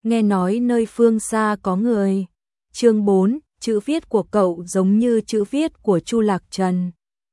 nghe nói nơi phương xa có người. Chương 4, chữ viết của cậu giống như chữ viết của Chu Lạc Trần.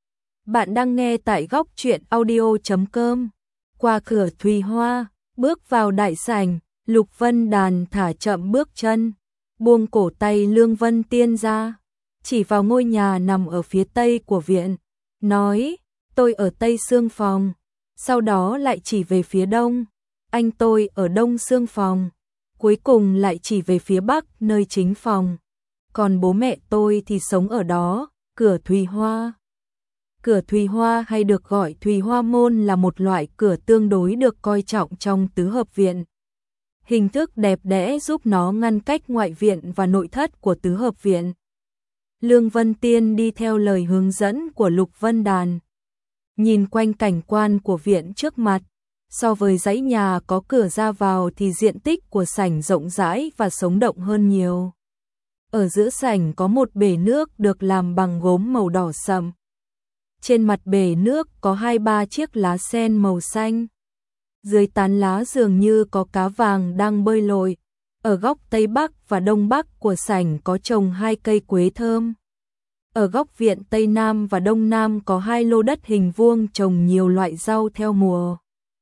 Bạn đang nghe tại góc truyện audio.com. Qua cửa Thùy Hoa, bước vào đại sảnh, Lục Vân Đàn thả chậm bước chân, buông cổ tay Lương Vân Tiên ra, chỉ vào ngôi nhà nằm ở phía tây của viện, nói, tôi ở tây xương phòng, sau đó lại chỉ về phía đông, anh tôi ở đông xương phòng, cuối cùng lại chỉ về phía bắc nơi chính phòng, còn bố mẹ tôi thì sống ở đó, cửa Thùy Hoa. Cửa Thùy Hoa hay được gọi Thùy Hoa môn là một loại cửa tương đối được coi trọng trong tứ hợp viện. Hình thức đẹp đẽ giúp nó ngăn cách ngoại viện và nội thất của tứ hợp viện. Lương Vân Tiên đi theo lời hướng dẫn của Lục Vân Đàn. Nhìn quanh cảnh quan của viện trước mặt, so với dãy nhà có cửa ra vào thì diện tích của sảnh rộng rãi và sống động hơn nhiều. Ở giữa sảnh có một bể nước được làm bằng gốm màu đỏ sậm. Trên mặt bể nước có 2-3 chiếc lá sen màu xanh. Dưới tán lá dường như có cá vàng đang bơi lội. Ở góc Tây Bắc và Đông Bắc của sảnh có trồng 2 cây quế thơm. Ở góc viện Tây Nam và Đông Nam có 2 lô đất hình vuông trồng nhiều loại rau theo mùa.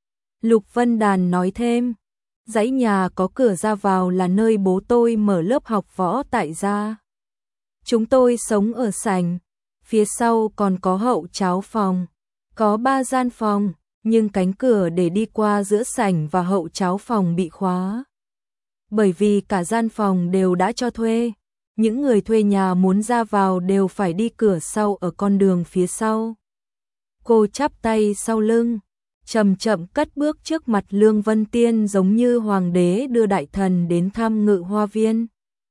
Lục Vân Đàn nói thêm, dãy nhà có cửa ra vào là nơi bố tôi mở lớp học võ tại gia. Chúng tôi sống ở sảnh, phía sau còn có hậu cháo phòng, có 3 gian phòng, nhưng cánh cửa để đi qua giữa sảnh và hậu cháo phòng bị khóa. Bởi vì cả gian phòng đều đã cho thuê, những người thuê nhà muốn ra vào đều phải đi cửa sau ở con đường phía sau. Cô chắp tay sau lưng, chậm chậm cất bước trước mặt Lương Vân Tiên giống như hoàng đế đưa đại thần đến thăm Ngự Hoa Viên.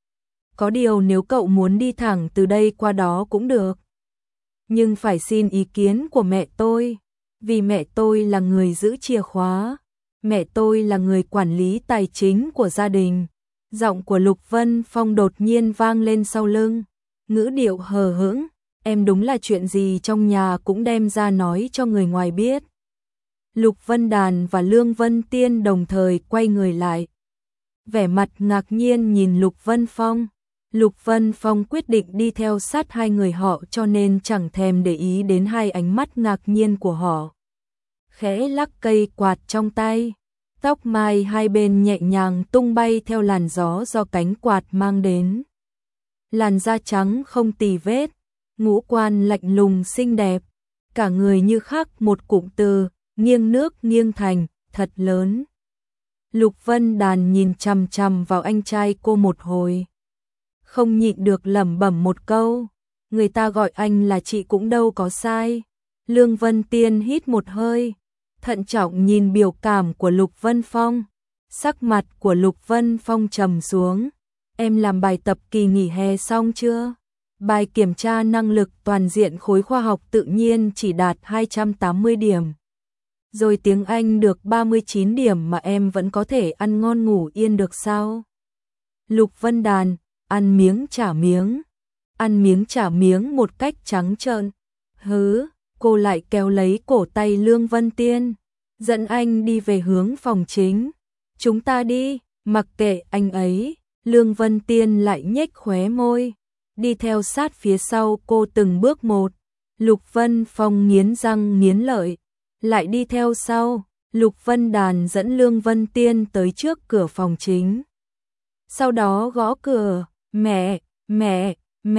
Có điều nếu cậu muốn đi thẳng từ đây qua đó cũng được. Nhưng phải xin ý kiến của mẹ tôi, vì mẹ tôi là người giữ chìa khóa, mẹ tôi là người quản lý tài chính của gia đình. Giọng của Lục Vân Phong đột nhiên vang lên sau lưng, ngữ điệu hờ hững, em đúng là chuyện gì trong nhà cũng đem ra nói cho người ngoài biết. Lục Vân Đàn và Lương Vân Tiên đồng thời quay người lại. Vẻ mặt ngạc nhiên nhìn Lục Vân Phong. Lục Vân Phong quyết định đi theo sát hai người họ cho nên chẳng thèm để ý đến hai ánh mắt ngạc nhiên của họ. Khẽ lắc cây quạt trong tay, tóc mai hai bên nhẹ nhàng tung bay theo làn gió do cánh quạt mang đến. Làn da trắng không tì vết, ngũ quan lạnh lùng xinh đẹp, cả người như khắc một cụm từ, nghiêng nước nghiêng thành, thật lớn. Lục Vân Đàn nhìn chằm chằm vào anh trai cô một hồi, không nhịn được lẩm bẩm một câu, người ta gọi anh là chị cũng đâu có sai. Lương Vân Tiên hít một hơi, thận trọng nhìn biểu cảm của Lục Vân Phong, sắc mặt của Lục Vân Phong trầm xuống. Em làm bài tập kỳ nghỉ hè xong chưa? Bài kiểm tra năng lực toàn diện khối khoa học tự nhiên chỉ đạt 280 điểm. Rồi tiếng Anh được 39 điểm mà em vẫn có thể ăn ngon ngủ yên được sao? Lục Vân Đàn, ăn miếng trả miếng một cách trắng trợn. Hứ, cô lại kéo lấy cổ tay Lương Vân Tiên, dẫn anh đi về hướng phòng chính. Chúng ta đi, mặc kệ anh ấy. Lương Vân Tiên lại nhếch khóe môi, đi theo sát phía sau cô từng bước một. Lục Vân Phong nghiến răng nghiến lợi, lại đi theo sau. Lục Vân Đàn dẫn Lương Vân Tiên tới trước cửa phòng chính. Sau đó gõ cửa, mẹ,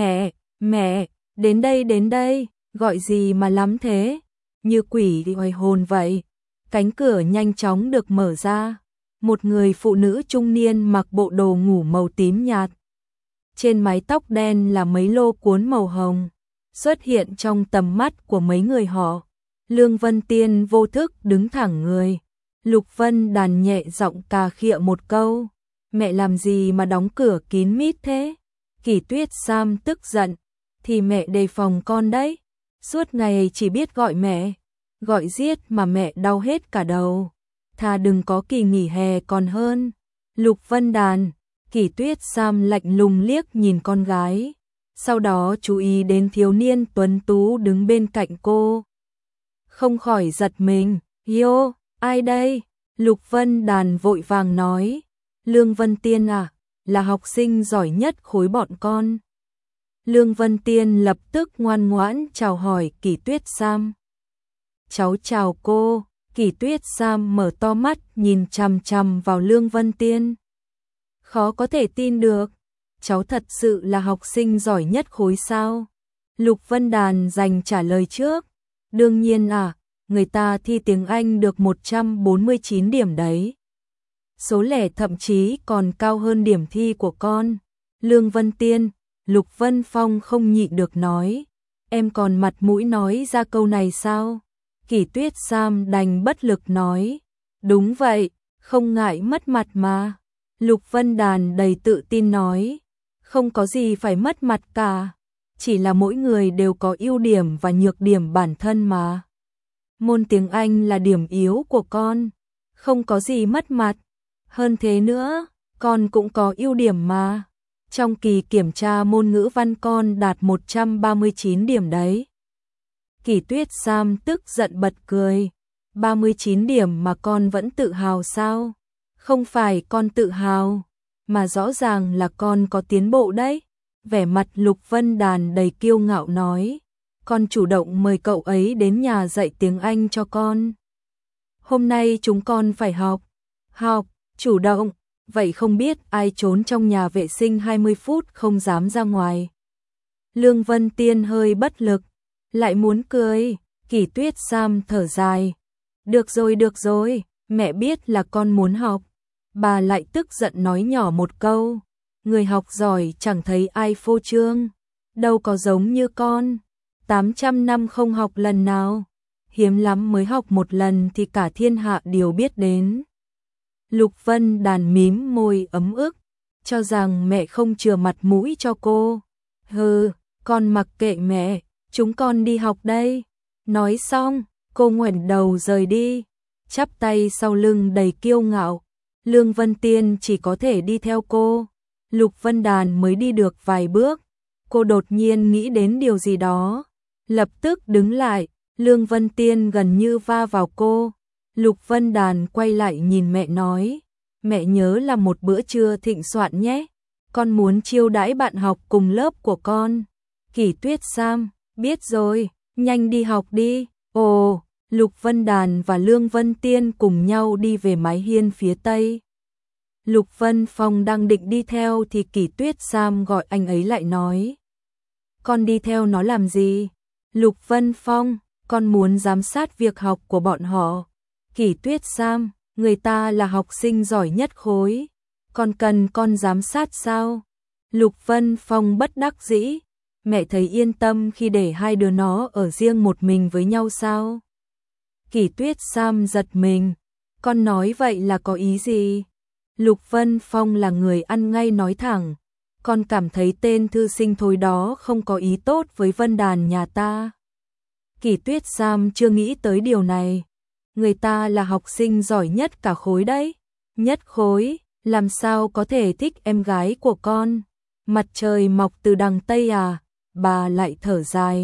đến đây, gọi gì mà lắm thế, như quỷ đi hoài hồn vậy. Cánh cửa nhanh chóng được mở ra, một người phụ nữ trung niên mặc bộ đồ ngủ màu tím nhạt. Trên mái tóc đen là mấy lô cuốn màu hồng, xuất hiện trong tầm mắt của mấy người họ. Lương Vân Tiên vô thức đứng thẳng người. Lục Vân Đàn nhẹ giọng cà khịa một câu, mẹ làm gì mà đóng cửa kín mít thế? Kỷ Tuyết Sam tức giận, thì mẹ đề phòng con đấy, suốt ngày chỉ biết gọi mẹ, gọi giết mà mẹ đau hết cả đầu, thà đừng có kỳ nghỉ hè còn hơn. Lục Vân Đàn, Kỷ Tuyết Sam lạnh lùng liếc nhìn con gái, sau đó chú ý đến thiếu niên tuấn tú đứng bên cạnh cô. Không khỏi giật mình, "Yo, ai đây?" Lục Vân Đàn vội vàng nói, Lương Vân Tiên à, là học sinh giỏi nhất khối bọn con. Lương Vân Tiên lập tức ngoan ngoãn chào hỏi Kỷ Tuyết Sam. Cháu chào cô. Kỷ Tuyết Sam mở to mắt nhìn chằm chằm vào Lương Vân Tiên. Khó có thể tin được, cháu thật sự là học sinh giỏi nhất khối sao? Lục Vân Đàn dành trả lời trước. Đương nhiên à, người ta thi tiếng Anh được 149 điểm đấy. Số lẻ thậm chí còn cao hơn điểm thi của con. Lương Vân Tiên, Lục Vân Phong không nhịn được nói. Em còn mặt mũi nói ra câu này sao? Kỷ Tuyết Sam đành bất lực nói. Đúng vậy, không ngại mất mặt mà. Lục Vân Đàn đầy tự tin nói. Không có gì phải mất mặt cả. Chỉ là mỗi người đều có ưu điểm và nhược điểm bản thân mà. Môn tiếng Anh là điểm yếu của con. Không có gì mất mặt. Hơn thế nữa, con cũng có ưu điểm mà. Trong kỳ kiểm tra môn ngữ văn con đạt 139 điểm đấy. Kỷ Tuyết Sam tức giận bật cười. 39 điểm mà con vẫn tự hào sao? Không phải con tự hào, mà rõ ràng là con có tiến bộ đấy. Vẻ mặt Lục Vân Đàn đầy kiêu ngạo nói. Con chủ động mời cậu ấy đến nhà dạy tiếng Anh cho con. Hôm nay chúng con phải học. Học, chủ động. Vậy không biết ai trốn trong nhà vệ sinh 20 phút không dám ra ngoài. Lương Vân Tiên hơi bất lực, lại muốn cười. Kỷ Tuyết Sam thở dài. Được rồi, mẹ biết là con muốn học. Bà lại tức giận nói nhỏ một câu. Người học giỏi chẳng thấy ai phô trương. Đâu có giống như con. 800 năm không học lần nào. Hiếm lắm mới học một lần thì cả thiên hạ đều biết đến. Lục Vân Đàn mím môi ấm ức, cho rằng mẹ không chừa mặt mũi cho cô. Hừ, con mặc kệ mẹ, chúng con đi học đây. Nói xong, cô ngoảnh đầu rời đi, chắp tay sau lưng đầy kiêu ngạo. Lương Vân Tiên chỉ có thể đi theo cô. Lục Vân Đàn mới đi được vài bước, cô đột nhiên nghĩ đến điều gì đó, lập tức đứng lại. Lương Vân Tiên gần như va vào cô. Lục Vân Đàn quay lại nhìn mẹ nói, mẹ nhớ làm một bữa trưa thịnh soạn nhé, con muốn chiêu đãi bạn học cùng lớp của con. Kỷ Tuyết Sam, biết rồi, nhanh đi học đi. Ồ, Lục Vân Đàn và Lương Vân Tiên cùng nhau đi về mái hiên phía tây. Lục Vân Phong đang định đi theo thì Kỷ Tuyết Sam gọi anh ấy lại nói. Con đi theo nó làm gì? Lục Vân Phong, con muốn giám sát việc học của bọn họ. Kỷ Tuyết Sam, người ta là học sinh giỏi nhất khối. Còn cần con giám sát sao? Lục Vân Phong bất đắc dĩ. Mẹ thấy yên tâm khi để hai đứa nó ở riêng một mình với nhau sao? Kỷ Tuyết Sam giật mình. Con nói vậy là có ý gì? Lục Vân Phong là người ăn ngay nói thẳng. Con cảm thấy tên thư sinh thối đó không có ý tốt với Vân Đàn nhà ta. Kỷ Tuyết Sam chưa nghĩ tới điều này. Người ta là học sinh giỏi nhất cả khối đấy. Nhất khối, làm sao có thể thích em gái của con? Mặt trời mọc từ đằng Tây à? Bà lại thở dài.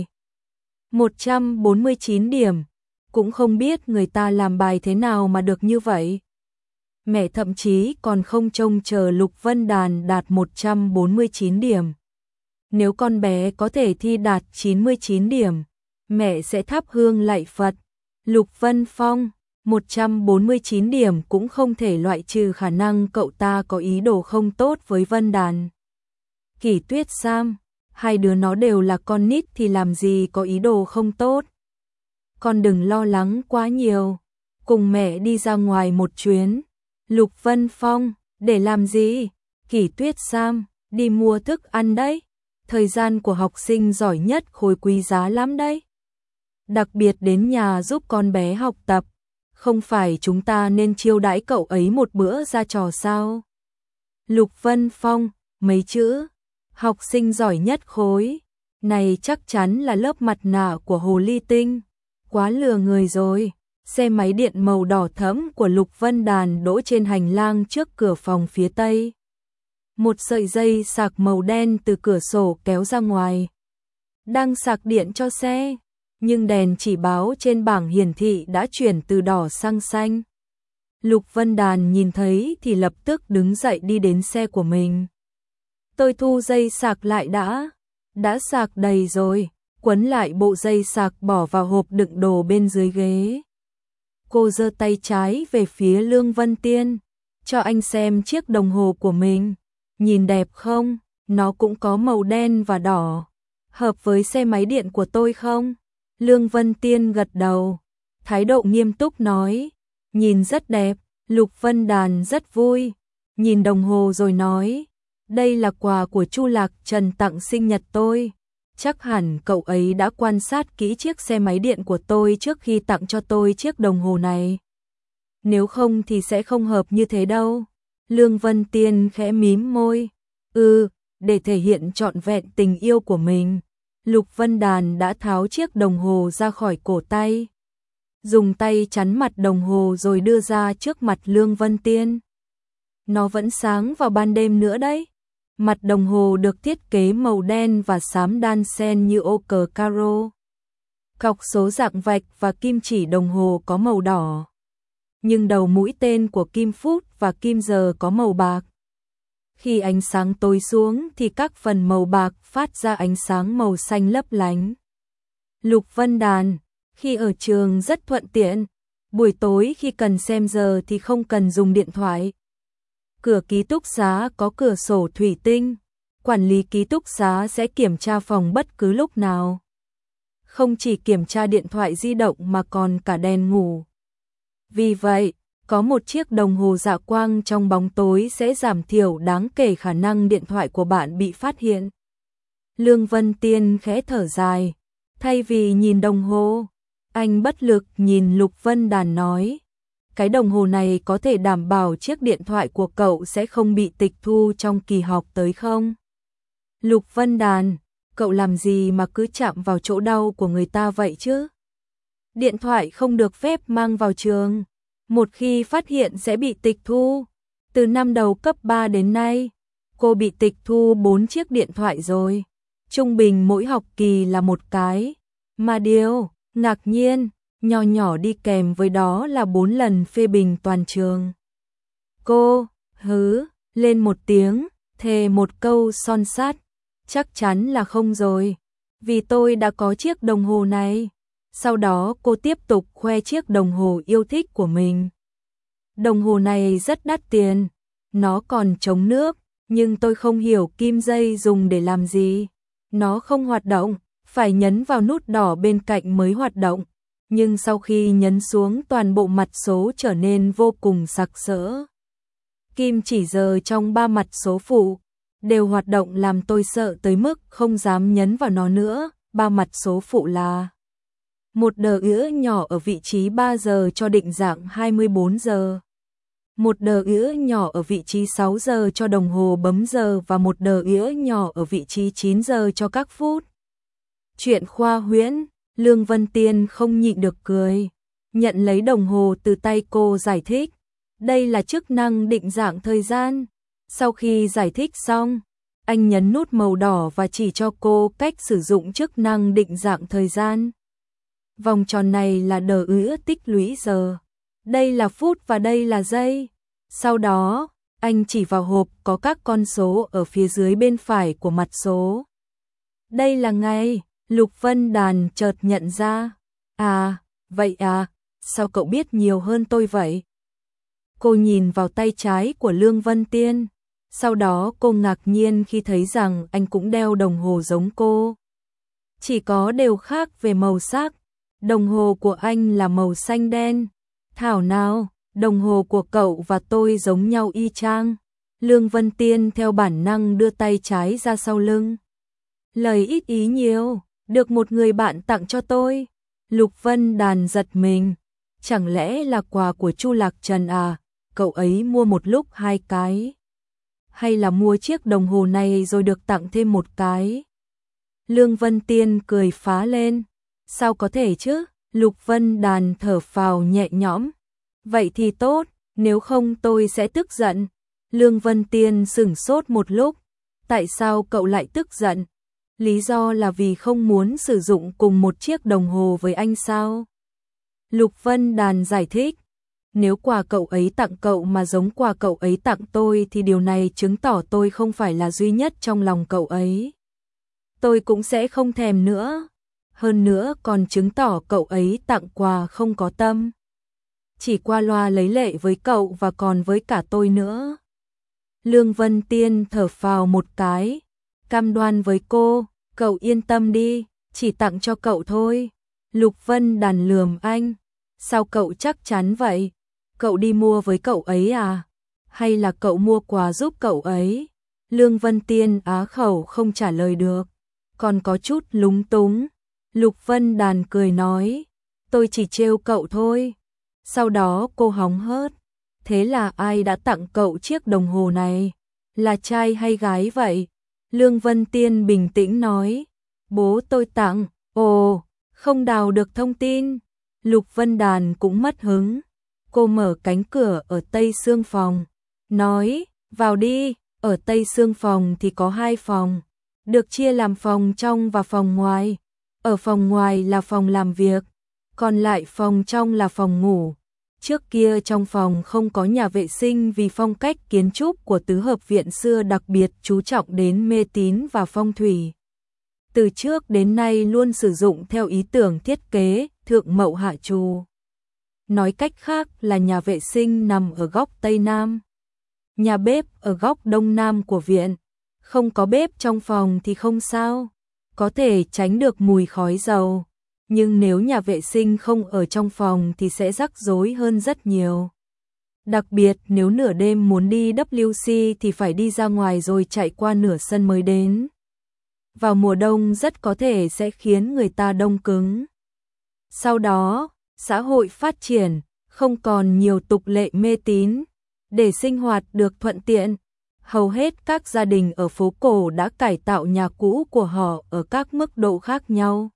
149 điểm. Cũng không biết người ta làm bài thế nào mà được như vậy. Mẹ thậm chí còn không trông chờ Lục Vân Đàn đạt 149 điểm. Nếu con bé có thể thi đạt 99 điểm, mẹ sẽ thắp hương lạy Phật. Lục Vân Phong, 149 điểm cũng không thể loại trừ khả năng cậu ta có ý đồ không tốt với Vân Đàn. Kỷ Tuyết Sam, hai đứa nó đều là con nít thì làm gì có ý đồ không tốt. Con đừng lo lắng quá nhiều, cùng mẹ đi ra ngoài một chuyến. Lục Vân Phong, để làm gì? Kỷ Tuyết Sam, đi mua thức ăn đấy. Thời gian của học sinh giỏi nhất khối quý giá lắm đấy. Đặc biệt đến nhà giúp con bé học tập. Không phải chúng ta nên chiêu đãi cậu ấy một bữa ra trò sao? Lục Vân Phong, mấy chữ, học sinh giỏi nhất khối. Này chắc chắn là lớp mặt nạ của Hồ Ly Tinh. Quá lừa người rồi. Xe máy điện màu đỏ thẫm của Lục Vân Đàn đỗ trên hành lang trước cửa phòng phía tây. Một sợi dây sạc màu đen từ cửa sổ kéo ra ngoài. Đang sạc điện cho xe, nhưng đèn chỉ báo trên bảng hiển thị đã chuyển từ đỏ sang xanh. Lục Vân Đàn nhìn thấy thì lập tức đứng dậy đi đến xe của mình. Tôi thu dây sạc lại đã sạc đầy rồi, quấn lại bộ dây sạc bỏ vào hộp đựng đồ bên dưới ghế. Cô giơ tay trái về phía Lương Vân Tiên, cho anh xem chiếc đồng hồ của mình, nhìn đẹp không? Nó cũng có màu đen và đỏ, hợp với xe máy điện của tôi không? Lương Vân Tiên gật đầu, thái độ nghiêm túc nói, nhìn rất đẹp. Lục Vân Đàn rất vui, nhìn đồng hồ rồi nói, đây là quà của Chu Lạc Trần tặng sinh nhật tôi. Chắc hẳn cậu ấy đã quan sát kỹ chiếc xe máy điện của tôi trước khi tặng cho tôi chiếc đồng hồ này. Nếu không thì sẽ không hợp như thế đâu. Lương Vân Tiên khẽ mím môi. Để thể hiện trọn vẹn tình yêu của mình, Lục Vân Đàn đã tháo chiếc đồng hồ ra khỏi cổ tay, dùng tay chắn mặt đồng hồ rồi đưa ra trước mặt Lương Vân Tiên. Nó vẫn sáng vào ban đêm nữa đấy. Mặt đồng hồ được thiết kế màu đen và xám đan xen như ô cờ caro. Cọc số dạng vạch và kim chỉ đồng hồ có màu đỏ, nhưng đầu mũi tên của kim phút và kim giờ có màu bạc. Khi ánh sáng tối xuống thì các phần màu bạc phát ra ánh sáng màu xanh lấp lánh. Lục Vân Đàn, khi ở trường rất thuận tiện, buổi tối khi cần xem giờ thì không cần dùng điện thoại. Cửa ký túc xá có cửa sổ thủy tinh, quản lý ký túc xá sẽ kiểm tra phòng bất cứ lúc nào. Không chỉ kiểm tra điện thoại di động mà còn cả đèn ngủ. Vì vậy, có một chiếc đồng hồ dạ quang trong bóng tối sẽ giảm thiểu đáng kể khả năng điện thoại của bạn bị phát hiện. Lương Vân Tiên khẽ thở dài, thay vì nhìn đồng hồ, anh bất lực nhìn Lục Vân Đàn nói, cái đồng hồ này có thể đảm bảo chiếc điện thoại của cậu sẽ không bị tịch thu trong kỳ học tới không? Lục Vân Đàn, cậu làm gì mà cứ chạm vào chỗ đau của người ta vậy chứ? Điện thoại không được phép mang vào trường, một khi phát hiện sẽ bị tịch thu. Từ năm đầu cấp 3 đến nay, cô bị tịch thu 4 chiếc điện thoại rồi. Trung bình mỗi học kỳ là một cái. Mà điều ngạc nhiên, nhỏ nhỏ đi kèm với đó là 4 lần phê bình toàn trường. Cô hứ lên một tiếng, thề một câu son sắt, chắc chắn là không rồi, vì tôi đã có chiếc đồng hồ này. Sau đó cô tiếp tục khoe chiếc đồng hồ yêu thích của mình. Đồng hồ này rất đắt tiền, nó còn chống nước, nhưng tôi không hiểu kim dây dùng để làm gì. Nó không hoạt động, phải nhấn vào nút đỏ bên cạnh mới hoạt động. Nhưng sau khi nhấn xuống toàn bộ mặt số trở nên vô cùng sặc sỡ. Kim chỉ giờ trong 3 mặt số phụ đều hoạt động làm tôi sợ tới mức không dám nhấn vào nó nữa. 3 mặt số phụ là một đờ ứa nhỏ ở vị trí 3 giờ cho định dạng 24 giờ, một đờ ứa nhỏ ở vị trí 6 giờ cho đồng hồ bấm giờ và một đờ ứa nhỏ ở vị trí 9 giờ cho các phút. Chuyện khoa huyễn, Lương Vân Tiên không nhịn được cười, nhận lấy đồng hồ từ tay cô giải thích. Đây là chức năng định dạng thời gian. Sau khi giải thích xong, anh nhấn nút màu đỏ và chỉ cho cô cách sử dụng chức năng định dạng thời gian. Vòng tròn này là đờ ứa tích lũy giờ, đây là phút và đây là giây. Sau đó, anh chỉ vào hộp có các con số ở phía dưới bên phải của mặt số. Đây là ngày. Lục Vân Đàn chợt nhận ra. À, vậy à, sao cậu biết nhiều hơn tôi vậy? Cô nhìn vào tay trái của Lương Vân Tiên. Sau đó cô ngạc nhiên khi thấy rằng anh cũng đeo đồng hồ giống cô. Chỉ có điều khác về màu sắc. Đồng hồ của anh là màu xanh đen. Thảo nào, đồng hồ của cậu và tôi giống nhau y chang. Lương Vân Tiên theo bản năng đưa tay trái ra sau lưng. Lời ít ý nhiều, được một người bạn tặng cho tôi. Lục Vân Đàn giật mình. Chẳng lẽ là quà của Chu Lạc Trần à? Cậu ấy mua một lúc 2 cái. Hay là mua chiếc đồng hồ này rồi được tặng thêm một cái? Lương Vân Tiên cười phá lên. Sao có thể chứ? Lục Vân Đàn thở phào nhẹ nhõm. Vậy thì tốt, nếu không tôi sẽ tức giận. Lương Vân Tiên sửng sốt một lúc. Tại sao cậu lại tức giận? Lý do là vì không muốn sử dụng cùng một chiếc đồng hồ với anh sao? Lục Vân Đàn giải thích. Nếu quà cậu ấy tặng cậu mà giống quà cậu ấy tặng tôi thì điều này chứng tỏ tôi không phải là duy nhất trong lòng cậu ấy. Tôi cũng sẽ không thèm nữa. Hơn nữa còn chứng tỏ cậu ấy tặng quà không có tâm. Chỉ qua loa lấy lệ với cậu và còn với cả tôi nữa. Lương Vân Tiên thở phào một cái, cam đoan với cô, cậu yên tâm đi, chỉ tặng cho cậu thôi. Lục Vân Đàn lườm anh, sao cậu chắc chắn vậy? Cậu đi mua với cậu ấy à? Hay là cậu mua quà giúp cậu ấy? Lương Vân Tiên á khẩu không trả lời được, còn có chút lúng túng. Lục Vân Đàn cười nói, tôi chỉ trêu cậu thôi. Sau đó cô hóng hớt, thế là ai đã tặng cậu chiếc đồng hồ này? Là trai hay gái vậy? Lương Vân Tiên bình tĩnh nói, bố tôi tặng. Ồ, không đào được thông tin. Lục Vân Đàn cũng mất hứng. Cô mở cánh cửa ở tây xương phòng, nói, vào đi. Ở tây xương phòng thì có 2 phòng, được chia làm phòng trong và phòng ngoài. Ở phòng ngoài là phòng làm việc, còn lại phòng trong là phòng ngủ. Trước kia trong phòng không có nhà vệ sinh vì phong cách kiến trúc của tứ hợp viện xưa đặc biệt chú trọng đến mê tín và phong thủy. Từ trước đến nay luôn sử dụng theo ý tưởng thiết kế thượng mậu hạ trù. Nói cách khác là nhà vệ sinh nằm ở góc Tây Nam, nhà bếp ở góc Đông Nam của viện. Không có bếp trong phòng thì không sao, có thể tránh được mùi khói dầu. Nhưng nếu nhà vệ sinh không ở trong phòng thì sẽ rắc rối hơn rất nhiều. Đặc biệt nếu nửa đêm muốn đi WC thì phải đi ra ngoài rồi chạy qua nửa sân mới đến. Vào mùa đông rất có thể sẽ khiến người ta đông cứng. Sau đó, xã hội phát triển, không còn nhiều tục lệ mê tín. Để sinh hoạt được thuận tiện, hầu hết các gia đình ở phố cổ đã cải tạo nhà cũ của họ ở các mức độ khác nhau.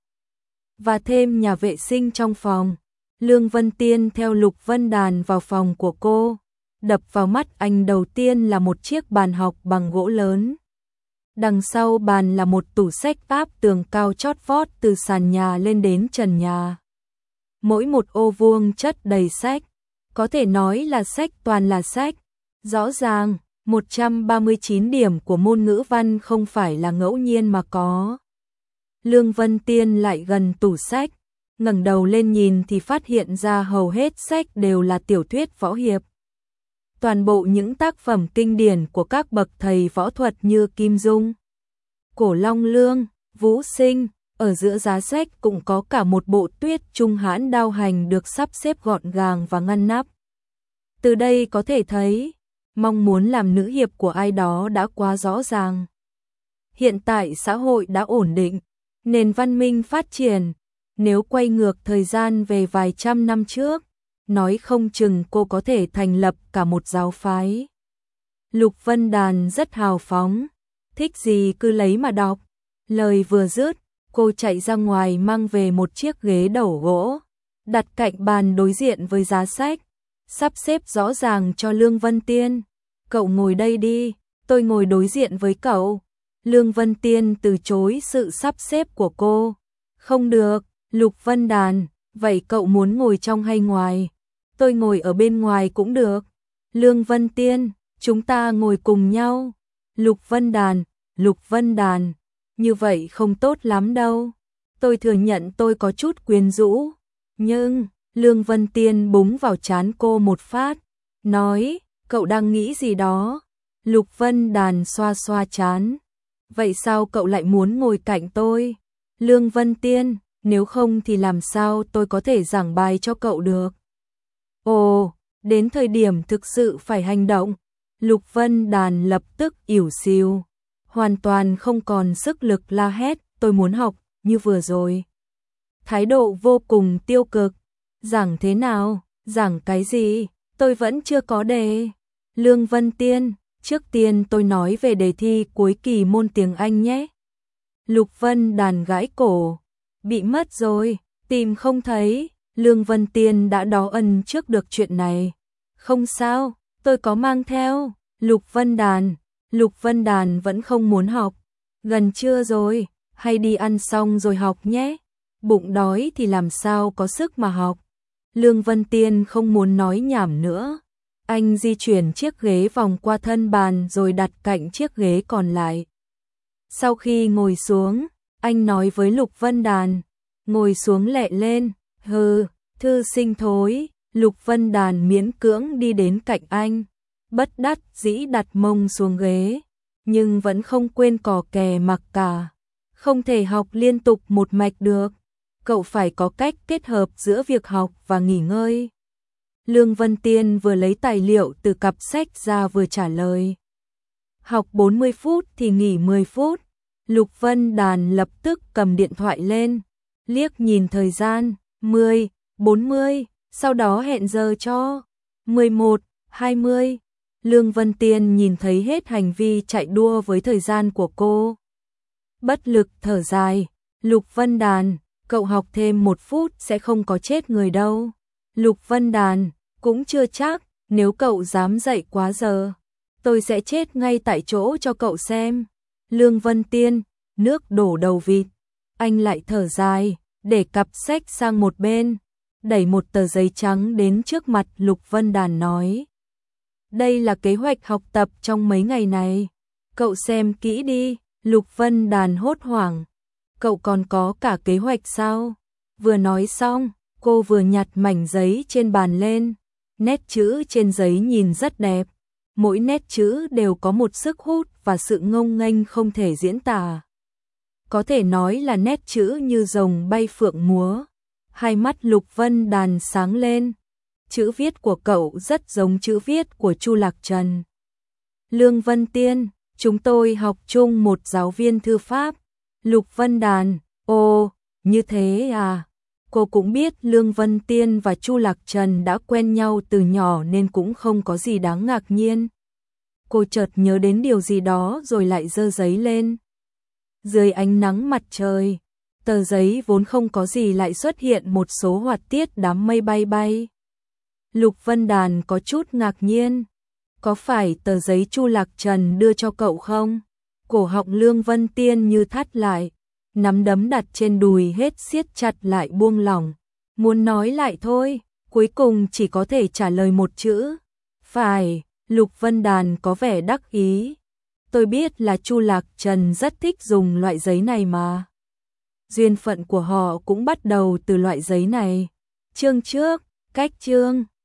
Và thêm nhà vệ sinh trong phòng. Lương Vân Tiên theo Lục Vân Đàn vào phòng của cô. Đập vào mắt anh đầu tiên là một chiếc bàn học bằng gỗ lớn. Đằng sau bàn là một tủ sách áp tường cao chót vót từ sàn nhà lên đến trần nhà. Mỗi một ô vuông chất đầy sách, có thể nói là sách toàn là sách. Rõ ràng, 139 điểm của môn ngữ văn không phải là ngẫu nhiên mà có. Lương Vân Tiên lại gần tủ sách, ngẩng đầu lên nhìn thì phát hiện ra hầu hết sách đều là tiểu thuyết võ hiệp. Toàn bộ những tác phẩm kinh điển của các bậc thầy võ thuật như Kim Dung, Cổ Long Lương, Vũ Sinh. Ở giữa giá sách cũng có cả một bộ Tuyết Trung Hãn đao hành được sắp xếp gọn gàng và ngăn nắp. Từ đây có thể thấy, mong muốn làm nữ hiệp của ai đó đã quá rõ ràng. Hiện tại xã hội đã ổn định, nền văn minh phát triển. Nếu quay ngược thời gian về vài trăm năm trước, nói không chừng cô có thể thành lập cả một giáo phái. Lục Vân Đàn rất hào phóng, thích gì cứ lấy mà đọc. Lời vừa dứt, cô chạy ra ngoài mang về một chiếc ghế đầu gỗ, đặt cạnh bàn đối diện với giá sách, sắp xếp rõ ràng cho Lương Vân Tiên. Cậu ngồi đây đi, tôi ngồi đối diện với cậu. Lương Vân Tiên từ chối sự sắp xếp của cô. Không được. Lục Vân Đàn, vậy cậu muốn ngồi trong hay ngoài? Tôi ngồi ở bên ngoài cũng được. Lương Vân Tiên, chúng ta ngồi cùng nhau. Lục Vân Đàn, như vậy không tốt lắm đâu. Tôi thừa nhận tôi có chút quyến rũ. Nhưng, Lương Vân Tiên búng vào trán cô một phát, nói, cậu đang nghĩ gì đó? Lục Vân Đàn xoa xoa trán. Vậy sao cậu lại muốn ngồi cạnh tôi? Lương Vân Tiên, nếu không thì làm sao tôi có thể giảng bài cho cậu được? Ồ, đến thời điểm thực sự phải hành động. Lục Vân Đàn lập tức ỉu xìu, hoàn toàn không còn sức lực la hét, tôi muốn học, như vừa rồi. Thái độ vô cùng tiêu cực. Giảng thế nào? Giảng cái gì? Tôi vẫn chưa có đề. Lương Vân Tiên, trước tiên tôi nói về đề thi cuối kỳ môn tiếng Anh nhé. Lục Vân Đàn gãi cổ. Bị mất rồi, tìm không thấy. Lương Vân Tiên đã đó ân trước được chuyện này. Không sao, tôi có mang theo. Lục Vân Đàn vẫn không muốn học. Gần trưa rồi, hay đi ăn xong rồi học nhé. Bụng đói thì làm sao có sức mà học. Lương Vân Tiên không muốn nói nhảm nữa. Anh di chuyển chiếc ghế vòng qua thân bàn rồi đặt cạnh chiếc ghế còn lại. Sau khi ngồi xuống, anh nói với Lục Vân Đàn, ngồi xuống lẹ lên, hừ, thư sinh thối. Lục Vân Đàn miễn cưỡng đi đến cạnh anh, bất đắc dĩ đặt mông xuống ghế, nhưng vẫn không quên cò kè mặc cả. Không thể học liên tục một mạch được, cậu phải có cách kết hợp giữa việc học và nghỉ ngơi. Lương Vân Tiên vừa lấy tài liệu từ cặp sách ra vừa trả lời. Học 40 phút thì nghỉ 10 phút. Lục Vân Đàn lập tức cầm điện thoại lên, liếc nhìn thời gian, 10, 40, sau đó hẹn giờ cho 11, 20. Lương Vân Tiên nhìn thấy hết hành vi chạy đua với thời gian của cô. Bất lực thở dài, Lục Vân Đàn, cậu học thêm 1 phút sẽ không có chết người đâu. Lục Vân Đàn, cũng chưa chắc, nếu cậu dám dậy quá giờ, tôi sẽ chết ngay tại chỗ cho cậu xem. Lương Vân Tiên, nước đổ đầu vịt. Anh lại thở dài, để cặp sách sang một bên, đẩy một tờ giấy trắng đến trước mặt Lục Vân Đàn nói. Đây là kế hoạch học tập trong mấy ngày này. Cậu xem kỹ đi. Lục Vân Đàn hốt hoảng. Cậu còn có cả kế hoạch sao? Vừa nói xong, cô vừa nhặt mảnh giấy trên bàn lên. Nét chữ trên giấy nhìn rất đẹp. Mỗi nét chữ đều có một sức hút và sự ngông nghênh không thể diễn tả. Có thể nói là nét chữ như rồng bay phượng múa. Hai mắt Lục Vân Đàn sáng lên. Chữ viết của cậu rất giống chữ viết của Chu Lạc Trần. Lương Vân Tiên, chúng tôi học chung một giáo viên thư pháp. Lục Vân Đàn, ồ, như thế à? Cô cũng biết Lương Vân Tiên và Chu Lạc Trần đã quen nhau từ nhỏ nên cũng không có gì đáng ngạc nhiên. Cô chợt nhớ đến điều gì đó rồi lại giơ giấy lên. Dưới ánh nắng mặt trời, tờ giấy vốn không có gì lại xuất hiện một số họa tiết đám mây bay bay. Lục Vân Đàn có chút ngạc nhiên. Có phải tờ giấy Chu Lạc Trần đưa cho cậu không? Cổ họng Lương Vân Tiên như thắt lại, nắm đấm đặt trên đùi hết siết chặt lại buông lỏng. Muốn nói lại thôi, cuối cùng chỉ có thể trả lời một chữ. Phải, Lục Vân Đàn có vẻ đắc ý. Tôi biết là Chu Lạc Trần rất thích dùng loại giấy này mà. Duyên phận của họ cũng bắt đầu từ loại giấy này. Chương trước, cách chương.